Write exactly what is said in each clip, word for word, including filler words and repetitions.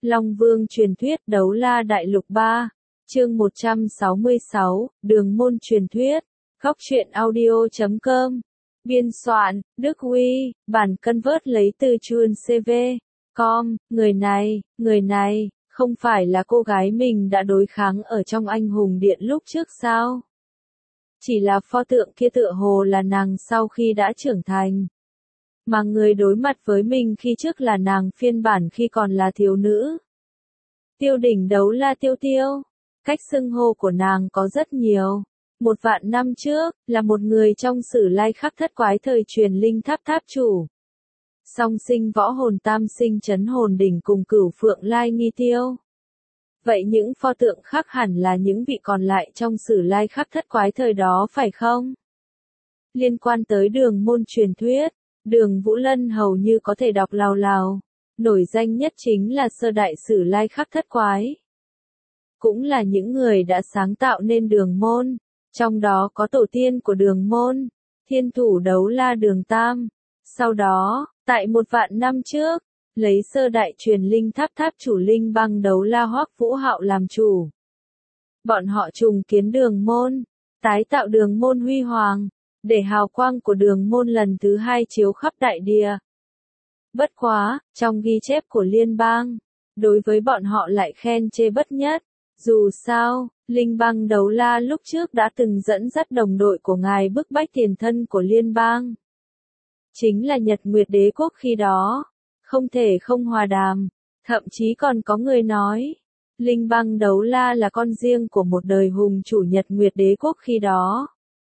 Long Vương truyền thuyết Đấu La Đại Lục ba, chương một trăm sáu mươi sáu, Đường môn truyền thuyết, góc truyện audio chấm com, biên soạn, Đức Huy, bản convert lấy từ chuan xê vê chấm com, người này, người này, không phải là cô gái mình đã đối kháng ở trong Anh Hùng Điện lúc trước sao? Chỉ là pho tượng kia tựa hồ là nàng sau khi đã trưởng thành. Mà người đối mặt với mình khi trước là nàng phiên bản khi còn là thiếu nữ. Tiêu đỉnh Đấu La Tiêu Tiêu. Cách xưng hô của nàng có rất nhiều. Một vạn năm trước, là một người trong sử lai khắc thất quái thời truyền linh tháp tháp chủ. Song sinh võ hồn tam sinh chấn hồn đỉnh cùng cửu phượng lai nghi tiêu. Vậy những pho tượng khác hẳn là những vị còn lại trong sử lai khắc thất quái thời đó phải không? Liên quan tới đường môn truyền thuyết, Đường Vũ Lân hầu như có thể đọc lào lào. Nổi danh nhất chính là sơ đại sử lai khắc thất quái. Cũng là những người đã sáng tạo nên đường môn. Trong đó có tổ tiên của đường môn, thiên thủ Đấu La Đường Tam. Sau đó, tại một vạn năm trước, lấy sơ đại truyền linh tháp tháp chủ linh băng Đấu La Hoắc Vũ Hạo làm chủ. Bọn họ trùng kiến đường môn, tái tạo đường môn huy hoàng, để hào quang của đường môn lần thứ hai chiếu khắp đại địa. Bất quá, trong ghi chép của liên bang, đối với bọn họ lại khen chê bất nhất. Dù sao, linh băng Đấu La lúc trước đã từng dẫn dắt đồng đội của ngài bức bách tiền thân của liên bang. Chính là Nhật Nguyệt Đế Quốc khi đó. Không thể không hòa đàm. Thậm chí còn có người nói, linh băng Đấu La là con riêng của một đời hùng chủ Nhật Nguyệt Đế Quốc khi đó.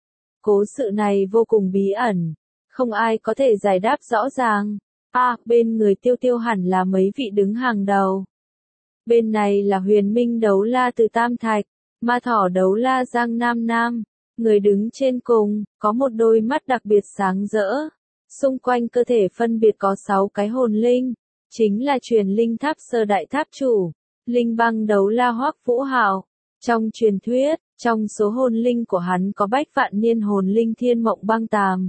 Cố sự này vô cùng bí ẩn. Không ai có thể giải đáp rõ ràng. À, bên người Tiêu Tiêu hẳn là mấy vị đứng hàng đầu. Bên này là Huyền Minh Đấu La từ Tam Thạch, Ma Thỏ Đấu La Giang Nam Nam. Người đứng trên cùng, có một đôi mắt đặc biệt sáng rỡ. Xung quanh cơ thể phân biệt có sáu cái hồn linh. Chính là truyền linh tháp sơ đại tháp chủ. Linh băng Đấu La Hoắc Vũ Hạo. Trong truyền thuyết, trong số hồn linh của hắn có bách vạn niên hồn linh thiên mộng băng tàm.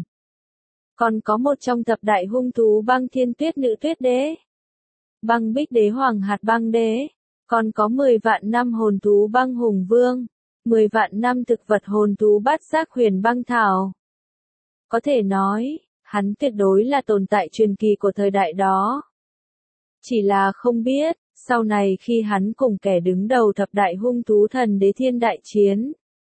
Còn có một trong thập đại hung thú băng thiên tuyết nữ tuyết đế. Băng bích đế hoàng hạt băng đế. Còn có mười vạn năm hồn thú băng hùng vương. mười vạn năm thực vật hồn thú bát giác huyền băng thảo. Có thể nói, hắn tuyệt đối là tồn tại truyền kỳ của thời đại đó. Chỉ là không biết, sau này khi hắn cùng kẻ đứng đầu thập đại hung thú thần đế thiên đại chiến.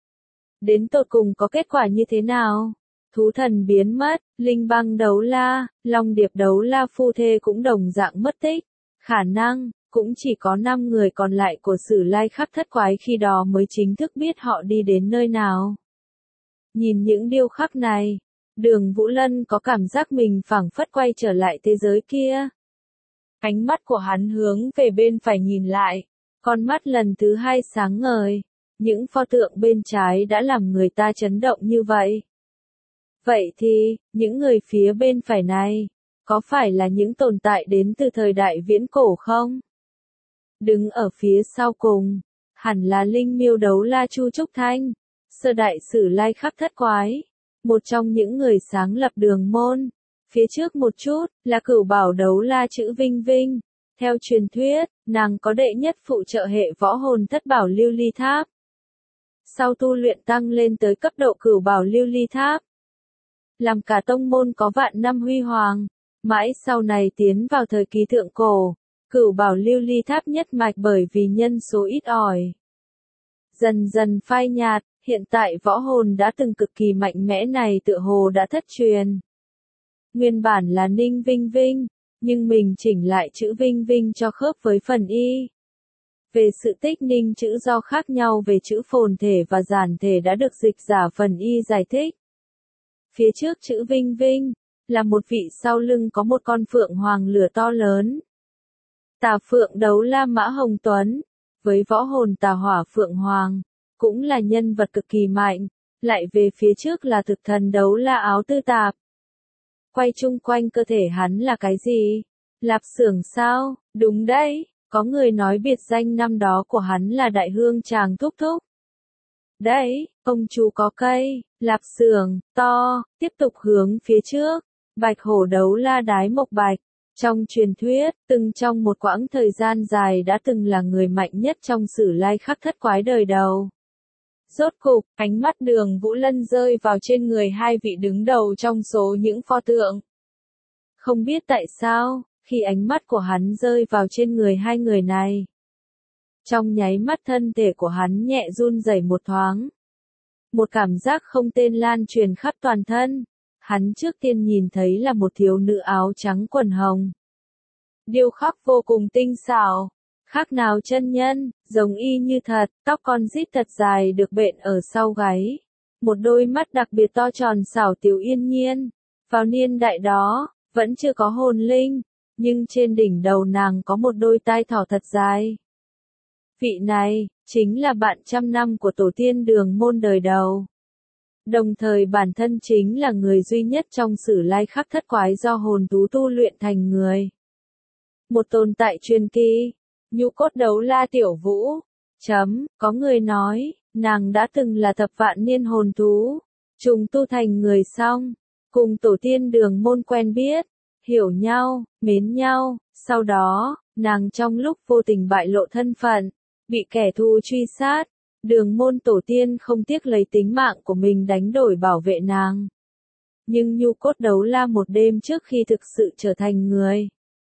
Đến tột cùng có kết quả như thế nào? Thú thần biến mất, linh băng Đấu La, long điệp Đấu La phu thê cũng đồng dạng mất tích. Khả năng, cũng chỉ có năm người còn lại của sử lai khắc thất quái khi đó mới chính thức biết họ đi đến nơi nào. Nhìn những điêu khắc này, Đường Vũ Lân có cảm giác mình phảng phất quay trở lại thế giới kia. Ánh mắt của hắn hướng về bên phải nhìn lại, con mắt lần thứ hai sáng ngời. Những pho tượng bên trái đã làm người ta chấn động như vậy. Vậy thì, những người phía bên phải này, có phải là những tồn tại đến từ thời đại viễn cổ không? Đứng ở phía sau cùng, hẳn là Linh Miêu Đấu La Chu Trúc Thanh, sơ đại sử lai khắc thất quái, một trong những người sáng lập đường môn. Phía trước một chút, là cửu bảo Đấu La chữ Vinh Vinh. Theo truyền thuyết, nàng có đệ nhất phụ trợ hệ võ hồn thất bảo lưu ly tháp. Sau tu luyện tăng lên tới cấp độ cửu bảo lưu ly tháp. Làm cả tông môn có vạn năm huy hoàng. Mãi sau này tiến vào thời kỳ thượng cổ, cửu bảo lưu ly tháp nhất mạch bởi vì nhân số ít ỏi. Dần dần phai nhạt, hiện tại võ hồn đã từng cực kỳ mạnh mẽ này tựa hồ đã thất truyền. Nguyên bản là Ninh Vinh Vinh, nhưng mình chỉnh lại chữ Vinh Vinh cho khớp với phần y. Về sự tích ninh chữ do khác nhau về chữ phồn thể và giản thể đã được dịch giả phần y giải thích. Phía trước chữ Vinh Vinh, là một vị sau lưng có một con phượng hoàng lửa to lớn. Tà phượng Đấu La Mã Hồng Tuấn, với võ hồn tà hỏa phượng hoàng, cũng là nhân vật cực kỳ mạnh, lại về phía trước là thực thần Đấu La Áo Tư Tạp. Quay chung quanh cơ thể hắn là cái gì? Lạp Xưởng sao? Đúng đấy, có người nói biệt danh năm đó của hắn là Đại Hương Tràng Thúc Thúc. Đấy, ông chú có cây, Lạp Xưởng, to, tiếp tục hướng phía trước. Bạch hổ Đấu La Đái Mộc Bạch, Trong truyền thuyết, từng trong một quãng thời gian dài đã từng là người mạnh nhất trong sử lai khắc thất quái đời đầu. Rốt cục, ánh mắt Đường Vũ Lân rơi vào trên người hai vị đứng đầu trong số những pho tượng. Không biết tại sao, khi ánh mắt của hắn rơi vào trên người hai người này, trong nháy mắt thân thể của hắn nhẹ run rẩy một thoáng. Một cảm giác không tên lan truyền khắp toàn thân. Hắn trước tiên nhìn thấy là một thiếu nữ áo trắng quần hồng. Điêu khắc vô cùng tinh xảo, khác nào chân nhân, giống y như thật, tóc con rít thật dài được bện ở sau gáy. Một đôi mắt đặc biệt to tròn xảo tiểu yên nhiên. Vào niên đại đó, vẫn chưa có hồn linh, nhưng trên đỉnh đầu nàng có một đôi tai thỏ thật dài. Vị này, chính là bạn trăm năm của tổ tiên Đường môn đời đầu. Đồng thời bản thân chính là người duy nhất trong sử lai khắc thất quái do hồn thú tu luyện thành người. Một tồn tại truyền kỳ, nhũ cốt đấu la tiểu vũ. Chấm, có người nói, nàng đã từng là thập vạn niên hồn thú, trùng tu thành người xong, cùng tổ tiên Đường môn quen biết, hiểu nhau, mến nhau, sau đó, nàng trong lúc vô tình bại lộ thân phận, bị kẻ thù truy sát. Đường môn tổ tiên không tiếc lấy tính mạng của mình đánh đổi bảo vệ nàng. Nhưng nhu cốt đấu la một đêm trước khi thực sự trở thành người,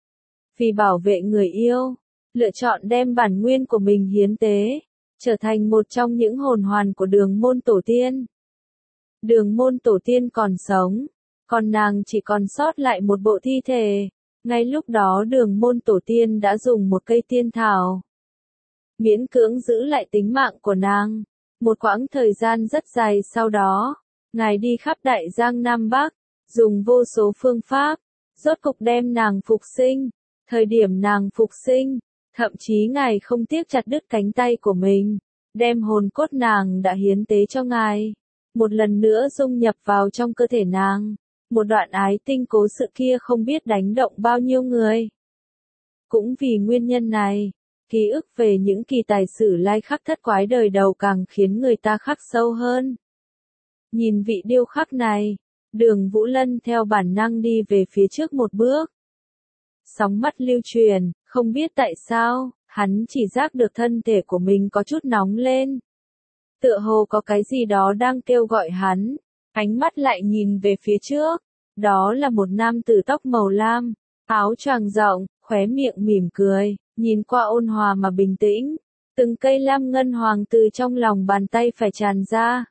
vì bảo vệ người yêu, lựa chọn đem bản nguyên của mình hiến tế, trở thành một trong những hồn hoàn của đường môn tổ tiên. Đường môn tổ tiên còn sống, còn nàng chỉ còn sót lại một bộ thi thể. Ngay lúc đó đường môn tổ tiên đã dùng một cây tiên thảo, miễn cưỡng giữ lại tính mạng của nàng. Một quãng thời gian rất dài sau đó, ngài đi khắp đại giang Nam Bắc, dùng vô số phương pháp, rốt cục đem nàng phục sinh. Thời điểm nàng phục sinh, thậm chí ngài không tiếc chặt đứt cánh tay của mình, đem hồn cốt nàng đã hiến tế cho ngài, một lần nữa dung nhập vào trong cơ thể nàng. Một đoạn ái tinh cố sự kia không biết đánh động bao nhiêu người. Cũng vì nguyên nhân này, ký ức về những kỳ tài sử lai khắc thất quái đời đầu càng khiến người ta khắc sâu hơn. Nhìn vị điêu khắc này, Đường Vũ Lân theo bản năng đi về phía trước một bước. Sóng mắt lưu truyền, không biết tại sao, hắn chỉ giác được thân thể của mình có chút nóng lên. Tựa hồ có cái gì đó đang kêu gọi hắn, ánh mắt lại nhìn về phía trước. Đó là một nam tử tóc màu lam, áo choàng rộng, khóe miệng mỉm cười, nhìn qua ôn hòa mà bình tĩnh. Từng cây lam ngân hoàng từ trong lòng bàn tay phải tràn ra.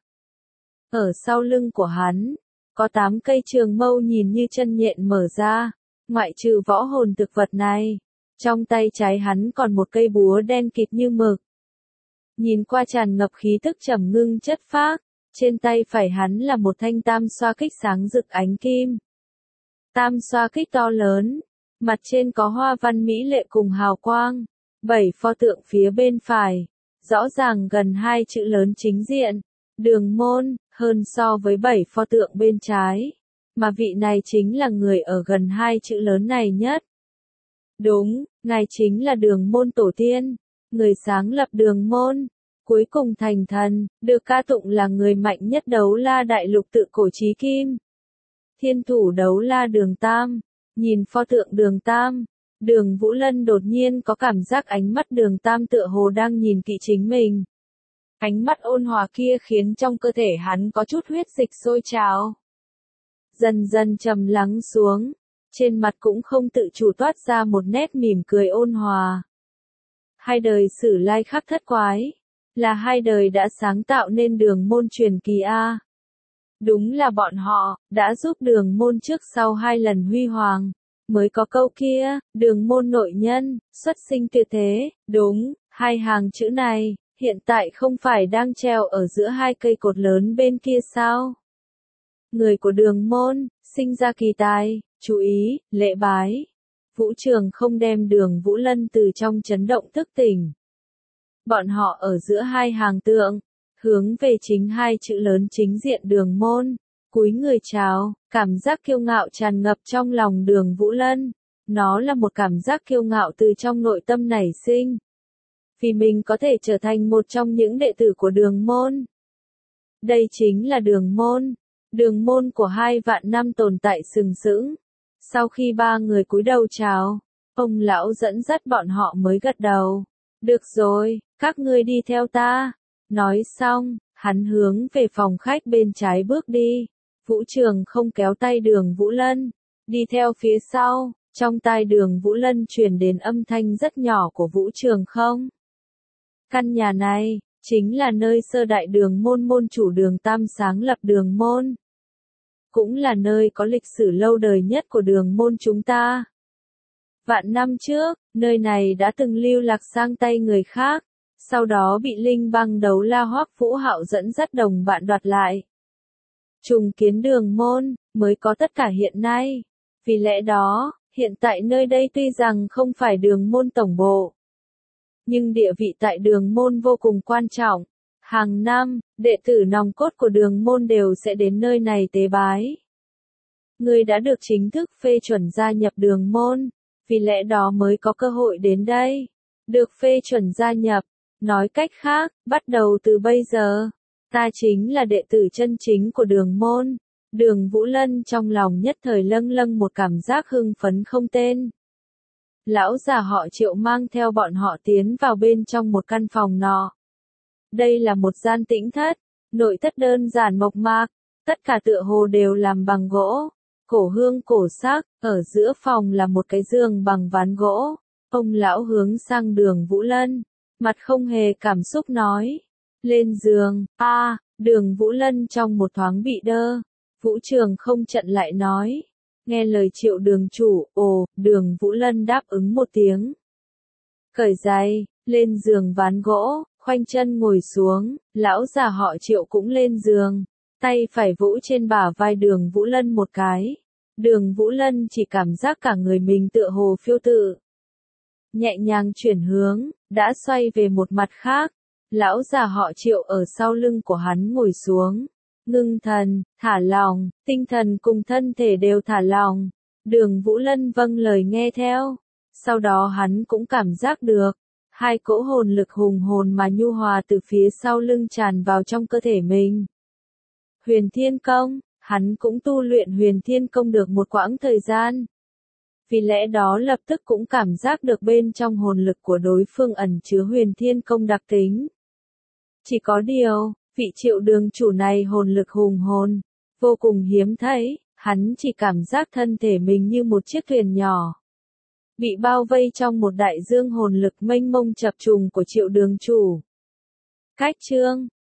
Ở sau lưng của hắn, có tám cây trường mâu nhìn như chân nhện mở ra. Ngoại trừ võ hồn thực vật này, trong tay trái hắn còn một cây búa đen kịt như mực. Nhìn qua tràn ngập khí tức trầm ngưng chất phác, trên tay phải hắn là một thanh tam xoa kích sáng rực ánh kim. Tam xoa kích to lớn, mặt trên có hoa văn mỹ lệ cùng hào quang. Bảy pho tượng phía bên phải, rõ ràng gần hai chữ lớn chính diện, Đường môn, hơn so với bảy pho tượng bên trái. Mà vị này chính là người ở gần hai chữ lớn này nhất. Đúng, ngài chính là Đường môn tổ tiên, người sáng lập Đường môn, cuối cùng thành thần, được ca tụng là người mạnh nhất đấu la đại lục tự cổ chí kim. Thiên thủ đấu la Đường Tam, nhìn pho tượng Đường Tam, Đường Vũ Lân đột nhiên có cảm giác ánh mắt Đường Tam tựa hồ đang nhìn kỹ chính mình. Ánh mắt ôn hòa kia khiến trong cơ thể hắn có chút huyết dịch sôi trào. Dần dần trầm lắng xuống, trên mặt cũng không tự chủ toát ra một nét mỉm cười ôn hòa. Hai đời sử lai khắc thất quái, là hai đời đã sáng tạo nên đường môn truyền kỳ A. Đúng là bọn họ, đã giúp đường môn trước sau hai lần huy hoàng. Mới có câu kia, đường môn nội nhân, xuất sinh tuyệt thế, đúng, hai hàng chữ này, hiện tại không phải đang treo ở giữa hai cây cột lớn bên kia sao? Người của đường môn, sinh ra kỳ tài, chú ý, lễ bái. Vũ Trường không đem Đường Vũ Lân từ trong chấn động thức tỉnh. Bọn họ ở giữa hai hàng tượng, hướng về chính hai chữ lớn chính diện đường môn, cúi người chào, cảm giác kiêu ngạo tràn ngập trong lòng Đường Vũ Lân. Nó là một cảm giác kiêu ngạo từ trong nội tâm nảy sinh. Vì mình có thể trở thành một trong những đệ tử của đường môn. Đây chính là đường môn. Đường môn của hai vạn năm tồn tại sừng sững. Sau khi ba người cúi đầu chào, ông lão dẫn dắt bọn họ mới gật đầu. Được rồi, các ngươi đi theo ta. Nói xong, hắn hướng về phòng khách bên trái bước đi. Vũ Trường không kéo tay Đường Vũ Lân, đi theo phía sau, trong tai Đường Vũ Lân truyền đến âm thanh rất nhỏ của Vũ Trường không. Căn nhà này, chính là nơi sơ đại Đường môn môn chủ Đường Tam sáng lập Đường môn. Cũng là nơi có lịch sử lâu đời nhất của Đường môn chúng ta. Vạn năm trước, nơi này đã từng lưu lạc sang tay người khác, sau đó bị Linh Băng Đấu La Hoắc Vũ Hạo dẫn dắt đồng bạn đoạt lại. Trùng kiến Đường môn, mới có tất cả hiện nay. Vì lẽ đó, hiện tại nơi đây tuy rằng không phải Đường môn tổng bộ, nhưng địa vị tại Đường môn vô cùng quan trọng. Hàng năm, đệ tử nòng cốt của Đường môn đều sẽ đến nơi này tế bái. Ngươi đã được chính thức phê chuẩn gia nhập Đường môn, vì lẽ đó mới có cơ hội đến đây. Được phê chuẩn gia nhập, nói cách khác, bắt đầu từ bây giờ, ta chính là đệ tử chân chính của Đường môn. Đường Vũ Lân trong lòng nhất thời lâng lâng một cảm giác hưng phấn không tên. Lão già họ Triệu mang theo bọn họ tiến vào bên trong một căn phòng nọ. Đây là một gian tĩnh thất, nội thất đơn giản mộc mạc, tất cả tựa hồ đều làm bằng gỗ, cổ hương cổ sắc, ở giữa phòng là một cái giường bằng ván gỗ. Ông lão hướng sang Đường Vũ Lân, mặt không hề cảm xúc nói, lên giường. A, à, Đường Vũ Lân trong một thoáng bị đơ. Vũ Trường không chặn lại nói, nghe lời Triệu đường chủ. Ồ, Đường Vũ Lân đáp ứng một tiếng. Cởi giày, lên giường ván gỗ, khoanh chân ngồi xuống, lão già họ Triệu cũng lên giường, tay phải vỗ trên bả vai Đường Vũ Lân một cái. Đường Vũ Lân chỉ cảm giác cả người mình tựa hồ phiêu tự. Nhẹ nhàng chuyển hướng, đã xoay về một mặt khác. Lão già họ Triệu ở sau lưng của hắn ngồi xuống. Ngưng thần, thả lòng, tinh thần cùng thân thể đều thả lòng. Đường Vũ Lân vâng lời nghe theo. Sau đó hắn cũng cảm giác được, hai cỗ hồn lực hùng hồn mà nhu hòa từ phía sau lưng tràn vào trong cơ thể mình. Huyền Thiên Công, hắn cũng tu luyện Huyền Thiên Công được một quãng thời gian. Vì lẽ đó lập tức cũng cảm giác được bên trong hồn lực của đối phương ẩn chứa Huyền Thiên Công đặc tính. Chỉ có điều, vị Triệu đường chủ này hồn lực hùng hồn, vô cùng hiếm thấy, hắn chỉ cảm giác thân thể mình như một chiếc thuyền nhỏ, bị bao vây trong một đại dương hồn lực mênh mông chập trùng của Triệu đường chủ. Cách chương